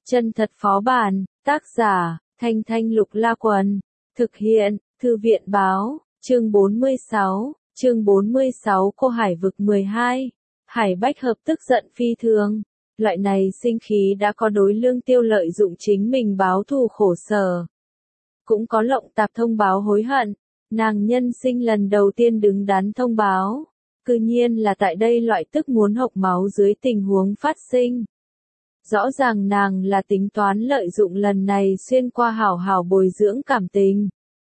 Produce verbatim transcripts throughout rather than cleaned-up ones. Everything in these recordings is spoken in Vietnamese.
Chân thật phó bản, tác giả, Thanh Thanh Lục La Quần, thực hiện, Thư viện báo, chương bốn mươi sáu, chương bốn mươi sáu Cô Hải vực mười hai, Hải Bách Hợp tức giận phi thường, loại này sinh khí đã có đối Lương Tiêu lợi dụng chính mình báo thù khổ sở. Cũng có lộng tạp thông báo hối hận, nàng nhân sinh lần đầu tiên đứng đắn thông báo, cư nhiên là tại đây loại tức muốn hộc máu dưới tình huống phát sinh. Rõ ràng nàng là tính toán lợi dụng lần này xuyên qua hảo hảo bồi dưỡng cảm tình.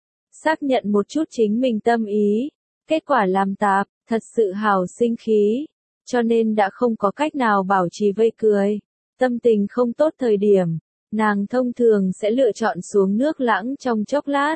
Xác nhận một chút chính mình tâm ý, kết quả làm tạp, thật sự hảo sinh khí, cho nên đã không có cách nào bảo trì vây cười. Tâm tình không tốt thời điểm, nàng thông thường sẽ lựa chọn xuống nước lãng trong chốc lát.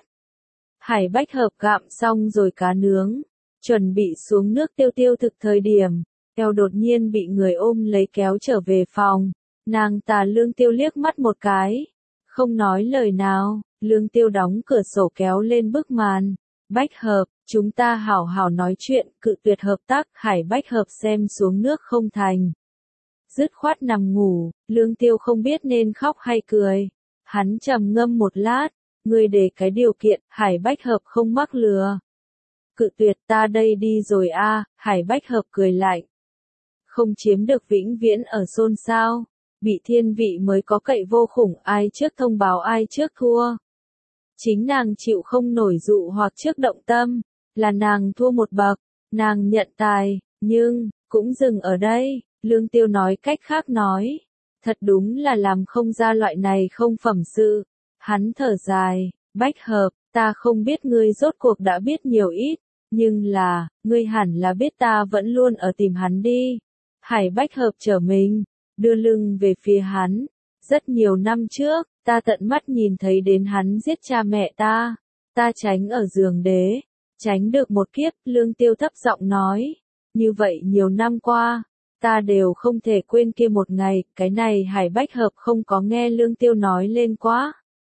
Hải Bách Hợp gặm xong rồi cá nướng, chuẩn bị xuống nước tiêu tiêu thực thời điểm, eo đột nhiên bị người ôm lấy kéo trở về phòng. Nàng tà Lương Tiêu liếc mắt một cái, không nói lời nào, Lương Tiêu đóng cửa sổ kéo lên bức màn. Bách Hợp, chúng ta hảo hảo nói chuyện, cự tuyệt hợp tác. Hải Bách Hợp xem xuống nước không thành, dứt khoát nằm ngủ. Lương Tiêu không biết nên khóc hay cười, hắn trầm ngâm một lát, ngươi để cái điều kiện. Hải Bách Hợp không mắc lừa, cự tuyệt. Ta đây đi rồi a. Hải Bách Hợp cười lạnh, không chiếm được vĩnh viễn ở xôn xao. Bị thiên vị mới có cậy vô khủng, ai trước thông báo ai trước thua. Chính nàng chịu không nổi dụ hoặc trước động tâm, là nàng thua một bậc, nàng nhận tài, nhưng, cũng dừng ở đây. Lương Tiêu nói cách khác nói, thật đúng là làm không ra loại này không phẩm sự. Hắn thở dài, Bách Hợp, ta không biết ngươi rốt cuộc đã biết nhiều ít, nhưng là, ngươi hẳn là biết ta vẫn luôn ở tìm hắn đi. Hải Bách Hợp trở mình, đưa lưng về phía hắn. Rất nhiều năm trước, ta tận mắt nhìn thấy đến hắn giết cha mẹ ta. Ta tránh ở giường đế, tránh được một kiếp. Lương Tiêu thấp giọng nói, như vậy nhiều năm qua, ta đều không thể quên kia một ngày. Cái này Hải Bách Hợp không có nghe Lương Tiêu nói lên quá.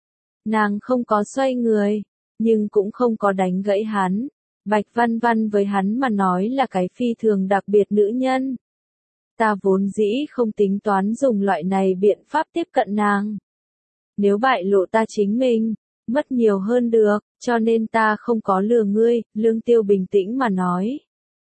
Nàng không có xoay người, nhưng cũng không có đánh gãy hắn. Bạch Văn Văn với hắn mà nói là cái phi thường đặc biệt nữ nhân. Ta vốn dĩ không tính toán dùng loại này biện pháp tiếp cận nàng. Nếu bại lộ ta chính mình, mất nhiều hơn được, cho nên ta không có lừa ngươi. Lương Tiêu bình tĩnh mà nói.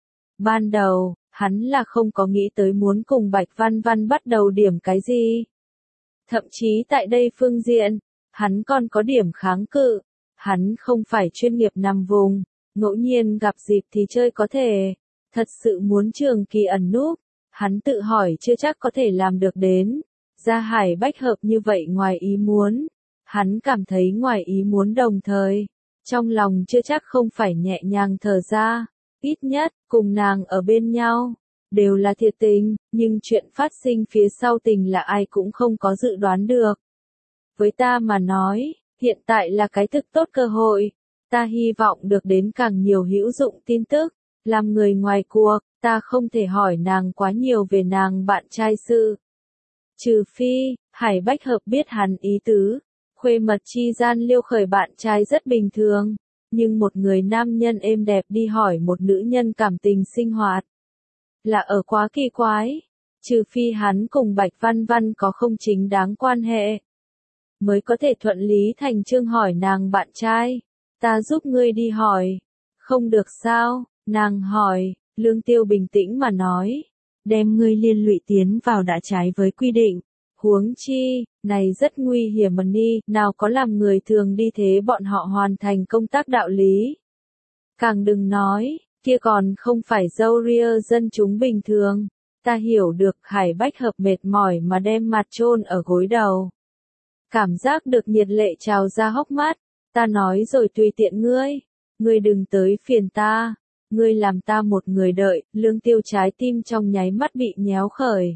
Ban đầu, hắn là không có nghĩ tới muốn cùng Bạch Văn Văn bắt đầu điểm cái gì. Thậm chí tại đây phương diện, hắn còn có điểm kháng cự. Hắn không phải chuyên nghiệp nằm vùng, ngẫu nhiên gặp dịp thì chơi có thể. Thật sự muốn trường kỳ ẩn núp, hắn tự hỏi chưa chắc có thể làm được đến. Ra Hải Bách Hợp như vậy ngoài ý muốn, hắn cảm thấy ngoài ý muốn đồng thời, trong lòng chưa chắc không phải nhẹ nhàng thở ra. Ít nhất, cùng nàng ở bên nhau, đều là thiệt tình, nhưng chuyện phát sinh phía sau tình là ai cũng không có dự đoán được. Với ta mà nói, hiện tại là cái thực tốt cơ hội. Ta hy vọng được đến càng nhiều hữu dụng tin tức. Làm người ngoài cuộc, ta không thể hỏi nàng quá nhiều về nàng bạn trai sự. Trừ phi, Hải Bách Hợp biết hắn ý tứ. Khuê mật chi gian liêu khởi bạn trai rất bình thường. Nhưng một người nam nhân êm đẹp đi hỏi một nữ nhân cảm tình sinh hoạt, là ở quá kỳ quái. Trừ phi hắn cùng Bạch Văn Văn có không chính đáng quan hệ, mới có thể thuận lý thành chương hỏi nàng bạn trai. Ta giúp ngươi đi hỏi. Không được sao? Nàng hỏi. Lương Tiêu bình tĩnh mà nói, đem ngươi liên lụy tiến vào đã trái với quy định. Huống chi, này rất nguy hiểm mà ni, nào có làm người thường đi thế bọn họ hoàn thành công tác đạo lý. Càng đừng nói, kia còn không phải dâu ria dân chúng bình thường. Ta hiểu được. Hải Bách Hợp mệt mỏi mà đem mặt chôn ở gối đầu. Cảm giác được nhiệt lệ trào ra hốc mắt. Ta nói rồi tùy tiện ngươi. Ngươi đừng tới phiền ta. Ngươi làm ta một người đợi. Lương Tiêu trái tim trong nháy mắt bị nhéo khởi.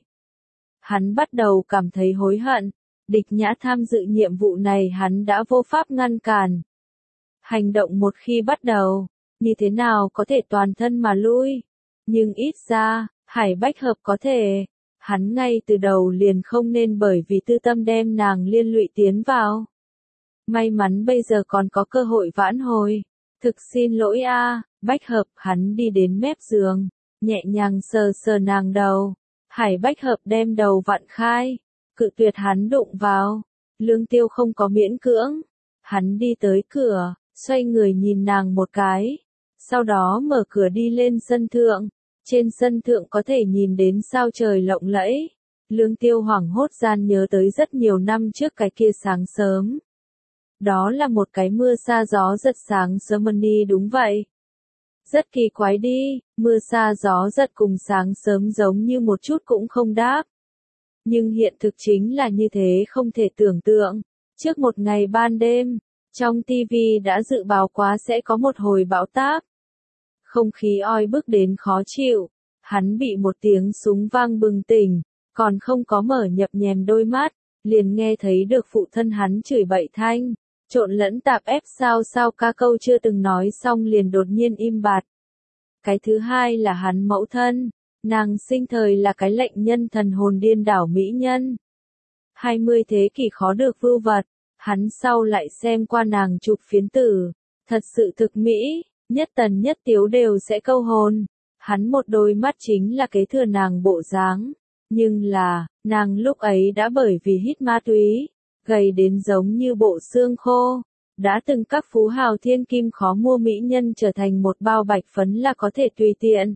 Hắn bắt đầu cảm thấy hối hận. Địch Nhã tham dự nhiệm vụ này hắn đã vô pháp ngăn cản. Hành động một khi bắt đầu, như thế nào có thể toàn thân mà lui. Nhưng ít ra, Hải Bách Hợp có thể. Hắn ngay từ đầu liền không nên bởi vì tư tâm đem nàng liên lụy tiến vào. May mắn bây giờ còn có cơ hội vãn hồi. Thực xin lỗi a. Bách Hợp. Hắn đi đến mép giường, nhẹ nhàng sờ sờ nàng đầu. Hải Bách Hợp đem đầu vặn khai, cự tuyệt hắn đụng vào. Lương Tiêu không có miễn cưỡng. Hắn đi tới cửa, xoay người nhìn nàng một cái. Sau đó mở cửa đi lên sân thượng. Trên sân thượng có thể nhìn đến sao trời lộng lẫy. Lương Tiêu hoảng hốt gian nhớ tới rất nhiều năm trước cái kia sáng sớm. Đó là một cái mưa sa gió giật sáng sớm đi, đúng vậy. Rất kỳ quái đi, mưa sa gió giật cùng sáng sớm giống như một chút cũng không đáp. Nhưng hiện thực chính là như thế, không thể tưởng tượng. Trước một ngày ban đêm, trong ti vi đã dự báo quá sẽ có một hồi bão táp. Không khí oi bức đến khó chịu, hắn bị một tiếng súng vang bừng tỉnh, còn không có mở nhập nhèm đôi mắt, liền nghe thấy được phụ thân hắn chửi bậy thanh, trộn lẫn tạp ép sao sao ca câu chưa từng nói xong liền đột nhiên im bặt. Cái thứ hai là hắn mẫu thân, nàng sinh thời là cái lệnh nhân thần hồn điên đảo mỹ nhân. hai mươi thế kỷ khó được vưu vật, hắn sau lại xem qua nàng chụp phiến tử, thật sự thực mỹ, nhất tần nhất tiếu đều sẽ câu hồn. Hắn một đôi mắt chính là kế thừa nàng bộ dáng, nhưng là, nàng lúc ấy đã bởi vì hít ma túy, gầy đến giống như bộ xương khô. Đã từng các phú hào thiên kim khó mua mỹ nhân trở thành một bao bạch phấn là có thể tùy tiện.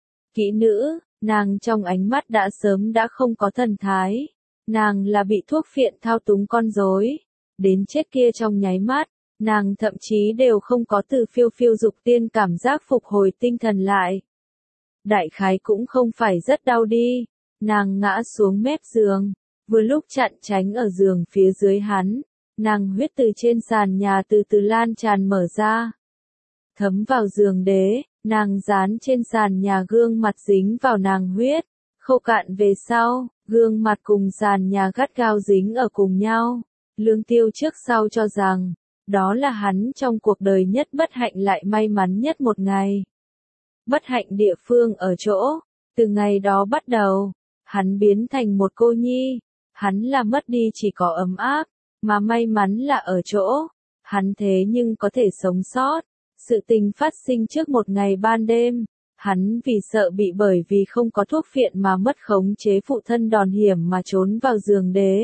Kỹ nữ, nàng trong ánh mắt đã sớm đã không có thần thái. Nàng là bị thuốc phiện thao túng con rối. Đến chết kia trong nháy mắt, nàng thậm chí đều không có từ phiêu phiêu dục tiên cảm giác phục hồi tinh thần lại. Đại khái cũng không phải rất đau đi. Nàng ngã xuống mép giường, vừa lúc chặn tránh ở giường phía dưới hắn. Nàng huyết từ trên sàn nhà từ từ lan tràn mở ra. Thấm vào giường đế, nàng dán trên sàn nhà gương mặt dính vào nàng huyết. Khô cạn về sau, gương mặt cùng sàn nhà gắt gao dính ở cùng nhau. Lương Tiêu trước sau cho rằng, đó là hắn trong cuộc đời nhất bất hạnh lại may mắn nhất một ngày. Bất hạnh địa phương ở chỗ, từ ngày đó bắt đầu, hắn biến thành một cô nhi. Hắn là mất đi chỉ có ấm áp. Mà may mắn là ở chỗ, hắn thế nhưng có thể sống sót. Sự tình phát sinh trước một ngày ban đêm, hắn vì sợ bị bởi vì không có thuốc phiện mà mất khống chế phụ thân đòn hiểm mà trốn vào giường đế.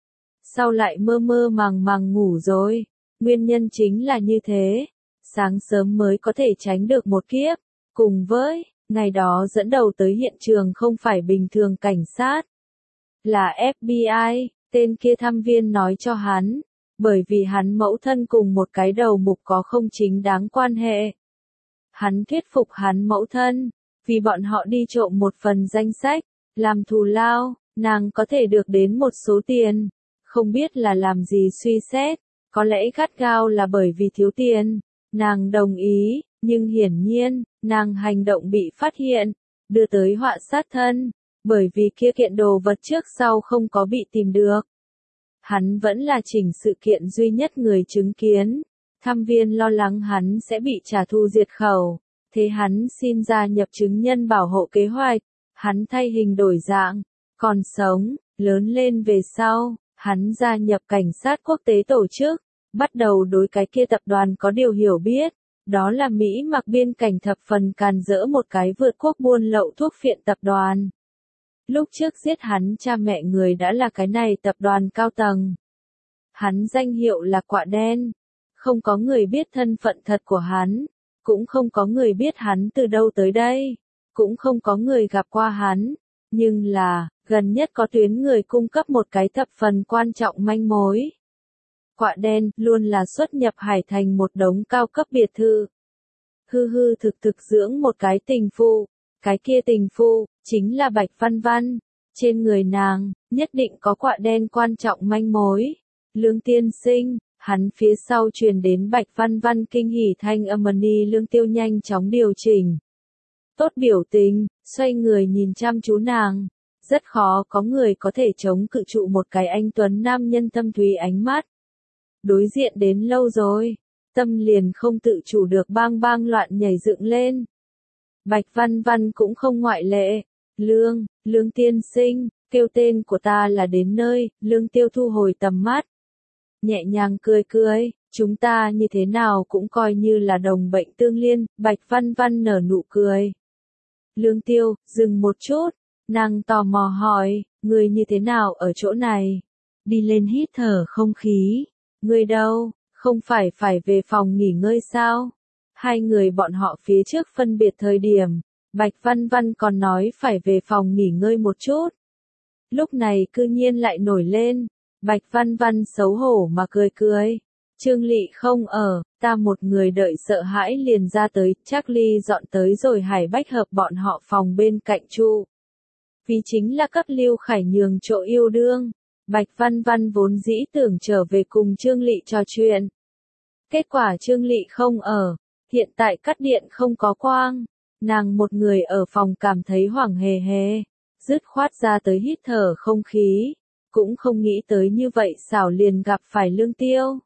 Sau lại mơ mơ màng màng ngủ rồi, nguyên nhân chính là như thế, sáng sớm mới có thể tránh được một kiếp, cùng với, ngày đó dẫn đầu tới hiện trường không phải bình thường cảnh sát, là ép bê i. Tên kia thăm viên nói cho hắn, bởi vì hắn mẫu thân cùng một cái đầu mục có không chính đáng quan hệ. Hắn thuyết phục hắn mẫu thân, vì bọn họ đi trộm một phần danh sách, làm thù lao, nàng có thể được đến một số tiền. Không biết là làm gì suy xét, có lẽ gắt gao là bởi vì thiếu tiền. Nàng đồng ý, nhưng hiển nhiên, nàng hành động bị phát hiện, đưa tới họa sát thân. Bởi vì kia kiện đồ vật trước sau không có bị tìm được. Hắn vẫn là chỉnh sự kiện duy nhất người chứng kiến. Thăm viên lo lắng hắn sẽ bị trả thù diệt khẩu. Thế hắn xin gia nhập chứng nhân bảo hộ kế hoạch. Hắn thay hình đổi dạng. Còn sống, lớn lên về sau, hắn gia nhập cảnh sát quốc tế tổ chức. Bắt đầu đối cái kia tập đoàn có điều hiểu biết. Đó là Mỹ mặc biên cảnh thập phần càn rỡ một cái vượt quốc buôn lậu thuốc phiện tập đoàn. Lúc trước giết hắn cha mẹ người đã là cái này tập đoàn cao tầng. Hắn danh hiệu là Quạ Đen. Không có người biết thân phận thật của hắn. Cũng không có người biết hắn từ đâu tới đây. Cũng không có người gặp qua hắn. Nhưng là, gần nhất có tuyến người cung cấp một cái thập phần quan trọng manh mối. Quạ Đen luôn là xuất nhập Hải Thành một đống cao cấp biệt thự. Hư hư thực thực dưỡng một cái tình phụ. Cái kia tình phụ, chính là Bạch Văn Văn. Trên người nàng, nhất định có Quạ Đen quan trọng manh mối. Lương tiên sinh, hắn phía sau truyền đến Bạch Văn Văn kinh hỉ thanh âm đi. Lương Tiêu nhanh chóng điều chỉnh. Tốt biểu tình, xoay người nhìn chăm chú nàng. Rất khó có người có thể chống cự trụ một cái anh tuấn nam nhân thâm thúy ánh mắt. Đối diện đến lâu rồi, tâm liền không tự chủ được bang bang loạn nhảy dựng lên. Bạch Văn Văn cũng không ngoại lệ. Lương, Lương tiên sinh, kêu tên của ta là đến nơi. Lương Tiêu thu hồi tầm mắt. Nhẹ nhàng cười cười, chúng ta như thế nào cũng coi như là đồng bệnh tương liên. Bạch Văn Văn nở nụ cười. Lương Tiêu, dừng một chút. Nàng tò mò hỏi, người như thế nào ở chỗ này? Đi lên hít thở không khí. Người đâu, không phải phải về phòng nghỉ ngơi sao? Hai người bọn họ phía trước phân biệt thời điểm, Bạch Văn Văn còn nói phải về phòng nghỉ ngơi một chút. Lúc này cư nhiên lại nổi lên, Bạch Văn Văn xấu hổ mà cười cười. Trương Lị không ở, ta một người đợi sợ hãi liền ra tới, Charlie dọn tới rồi Hải Bách Hợp bọn họ phòng bên cạnh trụ. Vì chính là cấp Lưu Khải nhường chỗ yêu đương, Bạch Văn Văn vốn dĩ tưởng trở về cùng Trương Lị trò chuyện. Kết quả Trương Lị không ở, hiện tại cắt điện không có quang, nàng một người ở phòng cảm thấy hoảng hề hề, dứt khoát ra tới hít thở không khí, cũng không nghĩ tới như vậy xảo liền gặp phải Lương Tiêu.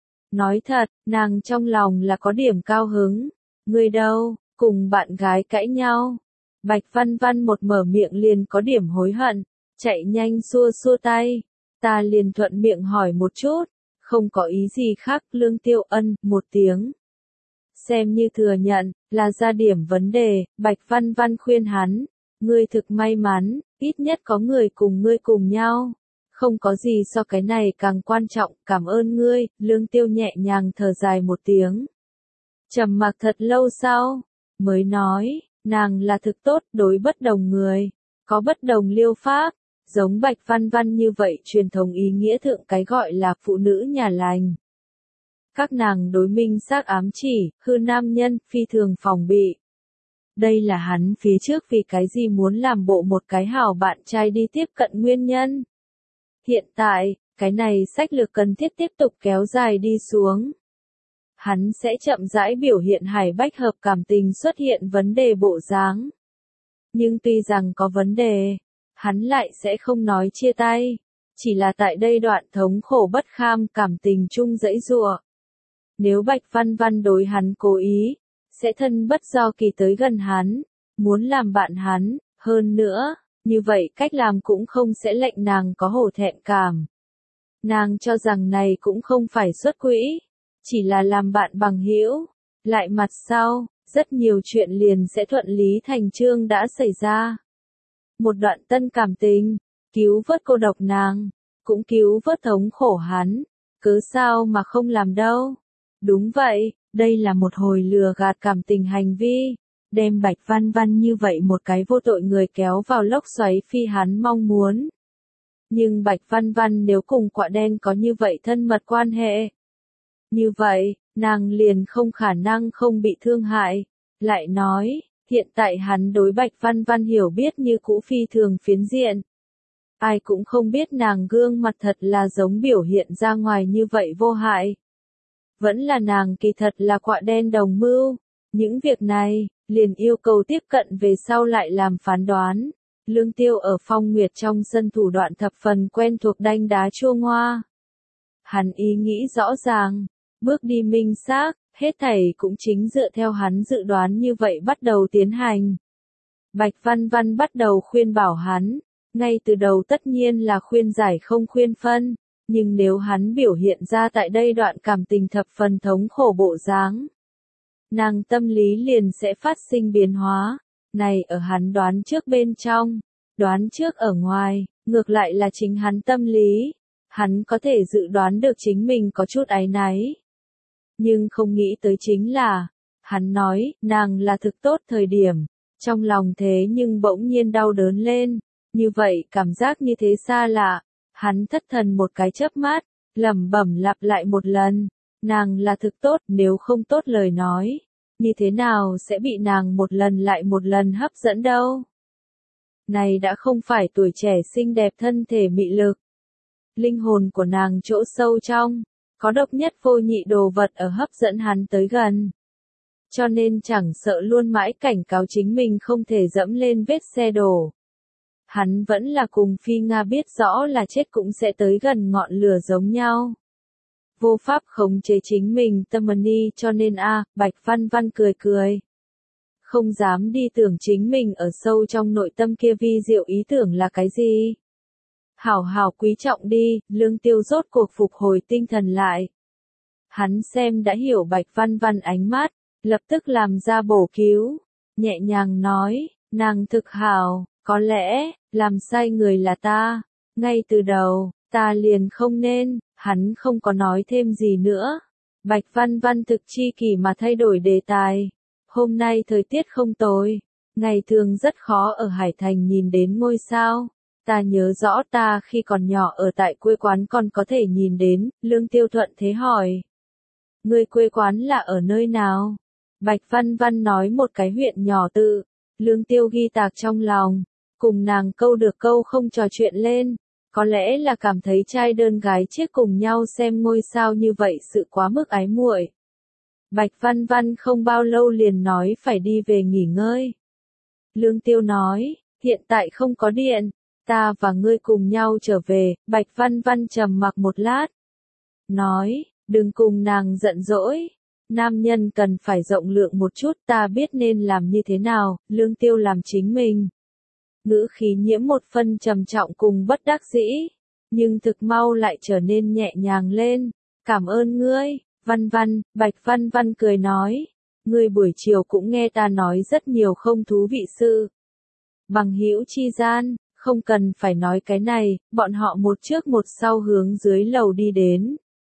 Nói thật, nàng trong lòng là có điểm cao hứng, người đâu, cùng bạn gái cãi nhau. Bạch Văn Văn một mở miệng liền có điểm hối hận, chạy nhanh xua xua tay, ta liền thuận miệng hỏi một chút, không có ý gì khác. Lương Tiêu ân một tiếng, xem như thừa nhận, là ra điểm vấn đề. Bạch Văn Văn khuyên hắn, ngươi thực may mắn, ít nhất có người cùng ngươi cùng nhau. Không có gì so cái này càng quan trọng, cảm ơn ngươi. Lương Tiêu nhẹ nhàng thở dài một tiếng. Trầm mặc thật lâu sau, mới nói, nàng là thực tốt, đối bất đồng người, có bất đồng liêu pháp, giống Bạch Văn Văn như vậy truyền thống ý nghĩa thượng cái gọi là phụ nữ nhà lành. Các nàng đối minh xác ám chỉ, hư nam nhân, phi thường phòng bị. Đây là hắn phía trước vì cái gì muốn làm bộ một cái hảo bạn trai đi tiếp cận nguyên nhân. Hiện tại, cái này sách lược cần thiết tiếp tục kéo dài đi xuống. Hắn sẽ chậm rãi biểu hiện Hải Bách Hợp cảm tình xuất hiện vấn đề bộ dáng. Nhưng tuy rằng có vấn đề, hắn lại sẽ không nói chia tay, chỉ là tại đây đoạn thống khổ bất kham cảm tình chung dãy giụa. Nếu Bạch Văn Văn đối hắn cố ý, sẽ thân bất do kỳ tới gần hắn, muốn làm bạn hắn, hơn nữa, như vậy cách làm cũng không sẽ lệnh nàng có hổ thẹn cảm. Nàng cho rằng này cũng không phải xuất quỹ, chỉ là làm bạn bằng hữu. Lại mặt sau, rất nhiều chuyện liền sẽ thuận lý thành chương đã xảy ra. Một đoạn tân cảm tình, cứu vớt cô độc nàng, cũng cứu vớt thống khổ hắn, cớ sao mà không làm đâu. Đúng vậy, đây là một hồi lừa gạt cảm tình hành vi, đem Bạch Văn Văn như vậy một cái vô tội người kéo vào lốc xoáy phi hắn mong muốn. Nhưng Bạch Văn Văn nếu cùng quạ đen có như vậy thân mật quan hệ, như vậy, nàng liền không khả năng không bị thương hại. Lại nói, hiện tại hắn đối Bạch Văn Văn hiểu biết như cũ phi thường phiến diện. Ai cũng không biết nàng gương mặt thật là giống biểu hiện ra ngoài như vậy vô hại. Vẫn là nàng kỳ thật là quạ đen đồng mưu. Những việc này, liền yêu cầu tiếp cận về sau lại làm phán đoán. Lương Tiêu ở Phong Nguyệt trong sân thủ đoạn thập phần quen thuộc đanh đá chua ngoa. Hắn ý nghĩ rõ ràng, bước đi minh xác, hết thảy cũng chính dựa theo hắn dự đoán như vậy bắt đầu tiến hành. Bạch Văn Văn bắt đầu khuyên bảo hắn, ngay từ đầu tất nhiên là khuyên giải không khuyên phân, nhưng nếu hắn biểu hiện ra tại đây đoạn cảm tình thập phần thống khổ bộ dáng, nàng tâm lý liền sẽ phát sinh biến hóa. Này ở hắn đoán trước bên trong, đoán trước ở ngoài, ngược lại là chính hắn tâm lý. Hắn có thể dự đoán được chính mình có chút áy náy. Nhưng không nghĩ tới chính là, hắn nói, nàng là thực tốt thời điểm, trong lòng thế nhưng bỗng nhiên đau đớn lên. Như vậy cảm giác như thế xa lạ, hắn thất thần một cái chớp mắt, lẩm bẩm lặp lại một lần, nàng là thực tốt, nếu không tốt lời nói, như thế nào sẽ bị nàng một lần lại một lần hấp dẫn đâu. Này đã không phải tuổi trẻ xinh đẹp thân thể mị lực. Linh hồn của nàng chỗ sâu trong, có độc nhất vô nhị đồ vật ở hấp dẫn hắn tới gần. Cho nên chẳng sợ luôn mãi cảnh cáo chính mình không thể dẫm lên vết xe đổ. Hắn vẫn là cùng Phi Nga biết rõ là chết cũng sẽ tới gần ngọn lửa giống nhau. Vô pháp khống chế chính mình tâm ni cho nên a à, Bạch Văn Văn cười cười. Không dám đi tưởng chính mình ở sâu trong nội tâm kia vi diệu ý tưởng là cái gì. Hảo hảo quý trọng đi, Lương Tiêu rốt cuộc phục hồi tinh thần lại. Hắn xem đã hiểu Bạch Văn Văn ánh mắt, lập tức làm ra bổ cứu, nhẹ nhàng nói, nàng thực hảo, Có lẽ, làm sai người là ta. Ngay từ đầu, ta liền không nên, hắn không có nói thêm gì nữa. Bạch Văn Văn thực chi kỷ mà thay đổi đề tài. Hôm nay thời tiết không tồi, ngày thường rất khó ở Hải Thành nhìn đến ngôi sao. Ta nhớ rõ ta khi còn nhỏ ở tại quê quán còn có thể nhìn đến, Lương Tiêu thuận thế hỏi. Người quê quán là ở nơi nào? Bạch Văn Văn nói một cái huyện nhỏ tự, Lương Tiêu ghi tạc trong lòng, cùng nàng câu được câu không trò chuyện lên. Có lẽ là cảm thấy trai đơn gái chiếc cùng nhau xem ngôi sao như vậy sự quá mức ái muội. Bạch Văn Văn không bao lâu liền nói phải đi về nghỉ ngơi. Lương Tiêu nói, hiện tại không có điện, ta và ngươi cùng nhau trở về. Bạch Văn Văn trầm mặc một lát. Nói, đừng cùng nàng giận dỗi. Nam nhân cần phải rộng lượng một chút, ta biết nên làm như thế nào. Lương Tiêu làm chính mình. Ngữ khí nhiễm một phân trầm trọng cùng bất đắc dĩ, nhưng thực mau lại trở nên nhẹ nhàng lên. Cảm ơn ngươi, Văn Văn. Bạch Văn Văn cười nói, ngươi buổi chiều cũng nghe ta nói rất nhiều không thú vị sự. Bằng hữu chi gian, không cần phải nói cái này. Bọn họ một trước một sau hướng dưới lầu đi đến.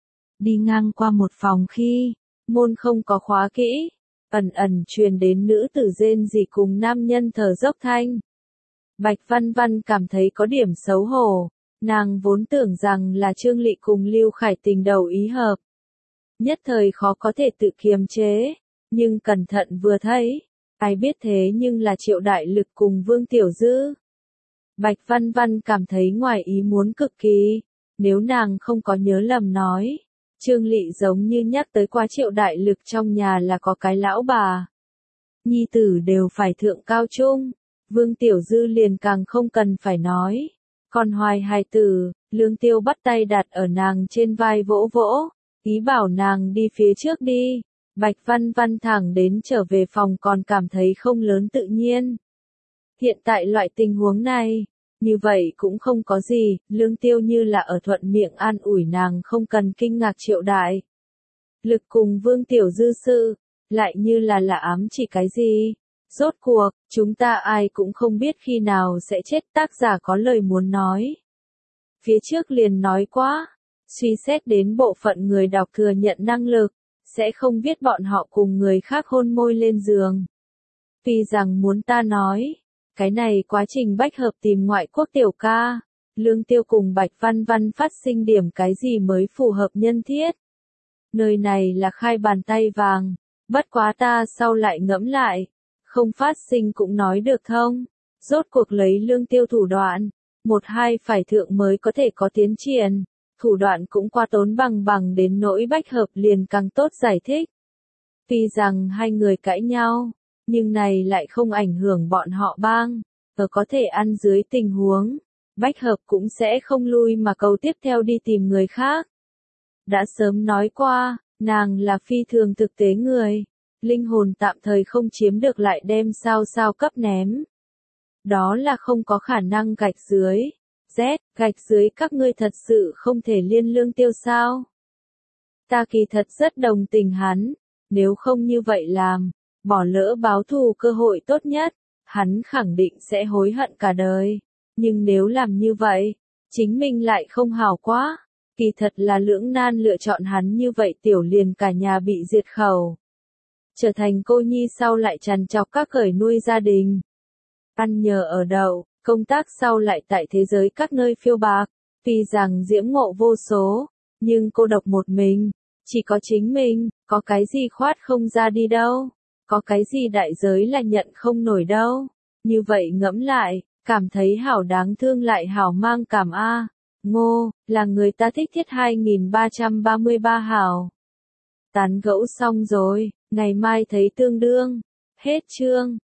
Đi ngang qua một phòng khi, môn không có khóa kỹ, ẩn ẩn truyền đến nữ tử rên rỉ cùng nam nhân thở dốc thanh. Bạch Văn Văn cảm thấy có điểm xấu hổ, nàng vốn tưởng rằng là Trương Lị cùng Lưu Khải tình đầu ý hợp. Nhất thời khó có thể tự kiềm chế, nhưng cẩn thận vừa thấy, ai biết thế nhưng là Triệu Đại Lực cùng Vương Tiểu Dư. Bạch Văn Văn cảm thấy ngoài ý muốn cực kỳ, nếu nàng không có nhớ lầm nói, Trương Lị giống như nhắc tới qua Triệu Đại Lực trong nhà là có cái lão bà. Nhi tử đều phải thượng cao trung. Vương Tiểu Dư liền càng không cần phải nói. Còn hoài hài tử, Lương Tiêu bắt tay đặt ở nàng trên vai vỗ vỗ, ý bảo nàng đi phía trước đi. Bạch Văn Văn thẳng đến trở về phòng còn cảm thấy không lớn tự nhiên. Hiện tại loại tình huống này, như vậy cũng không có gì, Lương Tiêu như là ở thuận miệng an ủi nàng không cần kinh ngạc Triệu Đại Lực cùng Vương Tiểu Dư sự, lại như là là ám chỉ cái gì. Rốt cuộc, chúng ta ai cũng không biết khi nào sẽ chết, tác giả có lời muốn nói. Phía trước liền nói quá, suy xét đến bộ phận người đọc thừa nhận năng lực, sẽ không biết bọn họ cùng người khác hôn môi lên giường. Vì rằng muốn ta nói, cái này quá trình bách hợp tìm ngoại quốc tiểu ca, Lương Tiêu cùng Bạch Văn Văn phát sinh điểm cái gì mới phù hợp nhân thiết. Nơi này là khai bàn tay vàng, bất quá ta sau lại ngẫm lại. Không phát sinh cũng nói được thông. Rốt cuộc lấy Lương Tiêu thủ đoạn, một hai phải thượng mới có thể có tiến triển. Thủ đoạn cũng qua tốn bằng bằng đến nỗi bách hợp liền càng tốt giải thích. Tuy rằng hai người cãi nhau, nhưng này lại không ảnh hưởng bọn họ bang. Ở có thể ăn dưới tình huống, bách hợp cũng sẽ không lui mà cầu tiếp theo đi tìm người khác. Đã sớm nói qua, nàng là phi thường thực tế người. Linh hồn tạm thời không chiếm được lại đem sao sao cấp ném. Đó là không có khả năng gạch dưới. Z, gạch dưới các ngươi thật sự không thể liên Lương Tiêu sao? Ta kỳ thật rất đồng tình hắn, nếu không như vậy làm, bỏ lỡ báo thù cơ hội tốt nhất, hắn khẳng định sẽ hối hận cả đời. Nhưng nếu làm như vậy, chính mình lại không hảo quá. Kỳ thật là lưỡng nan lựa chọn hắn như vậy tiểu liền cả nhà bị diệt khẩu. Trở thành cô nhi sau lại trằn trọc các cởi nuôi gia đình. Ăn nhờ ở đậu, công tác sau lại tại thế giới các nơi phiêu bạc. Tuy rằng diễm ngộ vô số, nhưng cô độc một mình, chỉ có chính mình, có cái gì khoát không ra đi đâu, có cái gì đại giới là nhận không nổi đâu. Như vậy ngẫm lại, cảm thấy hảo đáng thương lại hảo mang cảm a. Ngô, là người ta thích thiết hai nghìn ba trăm ba mươi ba hảo. Tán gẫu xong rồi, ngày mai thấy tương đương. Hết chương.